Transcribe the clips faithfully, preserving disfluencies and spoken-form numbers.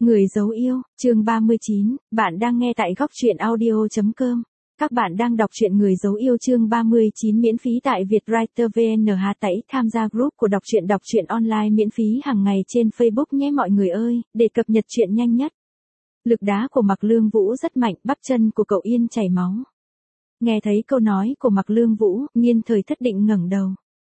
Người dấu yêu, chương ba mươi chín, bạn đang nghe tại góc truyện audio.com. Các bạn đang đọc truyện Người dấu yêu chương ba mươi chín miễn phí tại Vietwriter vê en hát tẩy tham gia group của đọc truyện đọc truyện online miễn phí hàng ngày trên Facebook nhé mọi người ơi, để cập nhật truyện nhanh nhất. Lực đá của Mạc Lương Vũ rất mạnh, bắp chân của cậu Yên chảy máu. Nghe thấy câu nói của Mạc Lương Vũ, Nhiên Thời Thất định ngẩng đầu.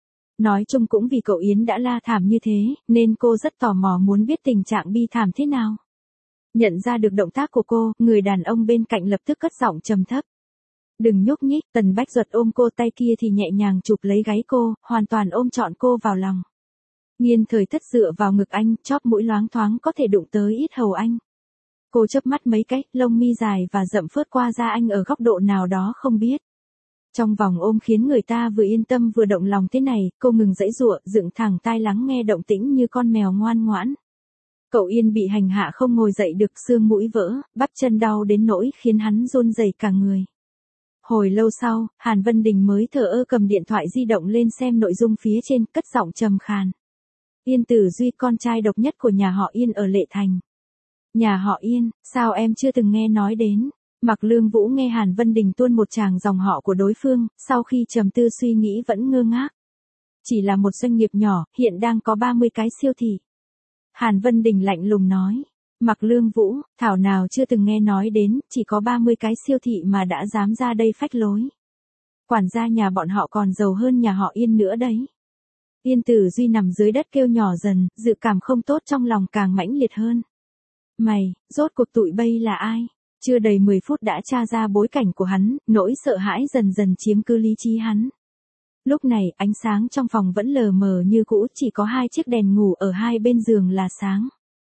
Nói chung cũng vì cậu Yến đã la thảm như thế, nên cô rất tò mò muốn biết tình trạng bi thảm thế nào. Nhận ra được động tác của cô, người đàn ông bên cạnh lập tức cất giọng trầm thấp. Đừng nhúc nhích, Tần Bách Duật ôm cô, tay kia thì nhẹ nhàng chụp lấy gáy cô, hoàn toàn ôm trọn cô vào lòng. Nhiên Thời Thất dựa vào ngực anh, chóp mũi loáng thoáng có thể đụng tới yết hầu anh. Cô chớp mắt mấy cái, lông mi dài và rậm phớt qua da anh ở góc độ nào đó không biết. Trong vòng ôm khiến người ta vừa yên tâm vừa động lòng thế này, cô ngừng giãy giụa, dựng thẳng tai lắng nghe động tĩnh như con mèo ngoan ngoãn. Cậu Yên bị hành hạ không ngồi dậy được, xương mũi vỡ, bắp chân đau đến nỗi khiến hắn run rẩy cả người. Hồi lâu sau, Hàn Vân Đình mới thờ ơ cầm điện thoại di động lên xem nội dung phía trên, cất giọng trầm khàn. Yên Tử Duy, con trai độc nhất của nhà họ Yên ở Lệ Thành. Nhà họ Yên, sao em chưa từng nghe nói đến? Mạc Lương Vũ nghe Hàn Vân Đình tuôn một tràng dòng họ của đối phương, sau khi trầm tư suy nghĩ vẫn ngơ ngác. Chỉ là một doanh nghiệp nhỏ, hiện đang có ba mươi cái siêu thị. Hàn Vân Đình lạnh lùng nói. Mạc Lương Vũ, thảo nào chưa từng nghe nói đến, chỉ có ba mươi cái siêu thị mà đã dám ra đây phách lối. Quản gia nhà bọn họ còn giàu hơn nhà họ Yên nữa đấy. Yên Tử Duy nằm dưới đất kêu nhỏ dần, dự cảm không tốt trong lòng càng mãnh liệt hơn. Mày, rốt cuộc tụi bay là ai? Chưa đầy mười phút đã tra ra bối cảnh của hắn, nỗi sợ hãi dần dần chiếm cứ lý trí hắn. Lúc này, ánh sáng trong phòng vẫn lờ mờ như cũ, chỉ có hai chiếc đèn ngủ ở hai bên giường là sáng.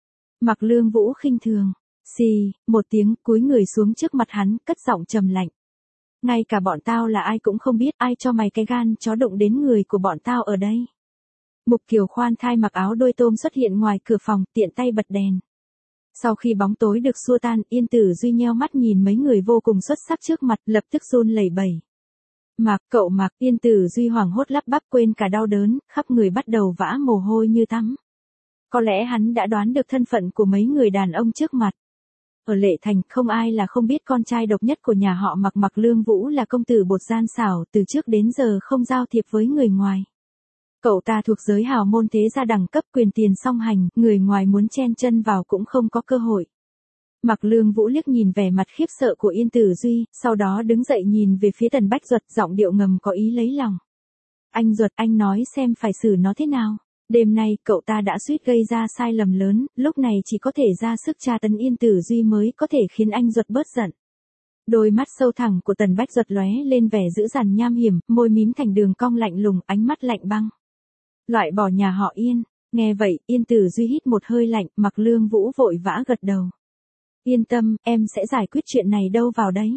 Mạc Lương Vũ khinh thường. Xì, một tiếng, cúi người xuống trước mặt hắn, cất giọng trầm lạnh. Ngay cả bọn tao là ai cũng không biết, ai cho mày cái gan chó đụng đến người của bọn tao ở đây. Mục Kiều khoan thai mặc áo đôi tôm xuất hiện ngoài cửa phòng, tiện tay bật đèn. Sau khi bóng tối được xua tan, Yên Tử Duy nheo mắt nhìn mấy người vô cùng xuất sắc trước mặt, lập tức run lẩy bẩy. Mạc, cậu Mạc, Yên Tử Duy hoảng hốt lắp bắp, quên cả đau đớn, khắp người bắt đầu vã mồ hôi như tắm. Có lẽ hắn đã đoán được thân phận của mấy người đàn ông trước mặt. Ở Lệ Thành, không ai là không biết con trai độc nhất của nhà họ Mạc. Mạc Lương Vũ là công tử bột gian xảo, từ trước đến giờ không giao thiệp với người ngoài. Cậu ta thuộc giới hào môn thế gia đẳng cấp, quyền tiền song hành, người ngoài muốn chen chân vào cũng không có cơ hội. Mạc Lương Vũ liếc nhìn vẻ mặt khiếp sợ của Yên Tử Duy, sau đó đứng dậy nhìn về phía Tần Bách Duật, giọng điệu ngầm có ý lấy lòng. Anh Duật, anh nói xem phải xử nó thế nào. Đêm nay, cậu ta đã suýt gây ra sai lầm lớn, lúc này chỉ có thể ra sức tra tấn Yên Tử Duy mới có thể khiến anh Duật bớt giận. Đôi mắt sâu thẳm của Tần Bách Duật lóe lên vẻ dữ dằn nham hiểm, môi mím thành đường cong lạnh lùng, ánh mắt lạnh băng. Loại bỏ nhà họ Yên. Nghe vậy, Yên Tử Duy hít một hơi lạnh, Mạc Lương Vũ vội vã gật đầu. Yên tâm, em sẽ giải quyết chuyện này đâu vào đấy.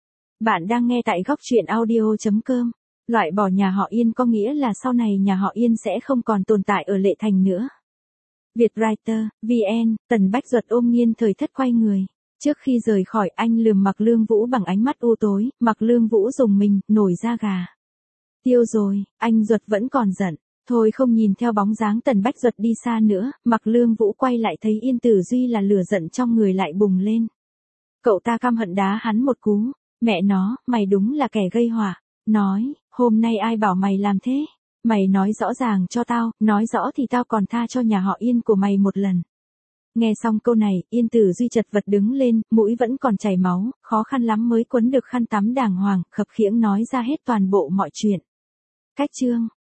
Bạn đang nghe tại góc truyện audio.com. Loại bỏ nhà họ Yên có nghĩa là sau này nhà họ Yên sẽ không còn tồn tại ở Lệ Thành nữa. Vietwriter, vê en, Tần Bách Duật ôm Nhiên Thời Thất quay người. Trước khi rời khỏi, anh lườm Mạc Lương Vũ bằng ánh mắt u tối, Mạc Lương Vũ rùng mình, nổi da gà. Tiêu rồi, anh Duật vẫn còn giận. Thôi không nhìn theo bóng dáng Tần Bách Duật đi xa nữa, Mạc Lương Vũ quay lại thấy Yên Tử Duy là lửa giận trong người lại bùng lên. Cậu ta căm hận đá hắn một cú. Mẹ nó, mày đúng là kẻ gây họa. Nói, hôm nay ai bảo mày làm thế? Mày nói rõ ràng cho tao, nói rõ thì tao còn tha cho nhà họ Yên của mày một lần. Nghe xong câu này, Yên Tử Duy chật vật đứng lên, mũi vẫn còn chảy máu, khó khăn lắm mới quấn được khăn tắm đàng hoàng, khập khiễng nói ra hết toàn bộ mọi chuyện. Cách chương.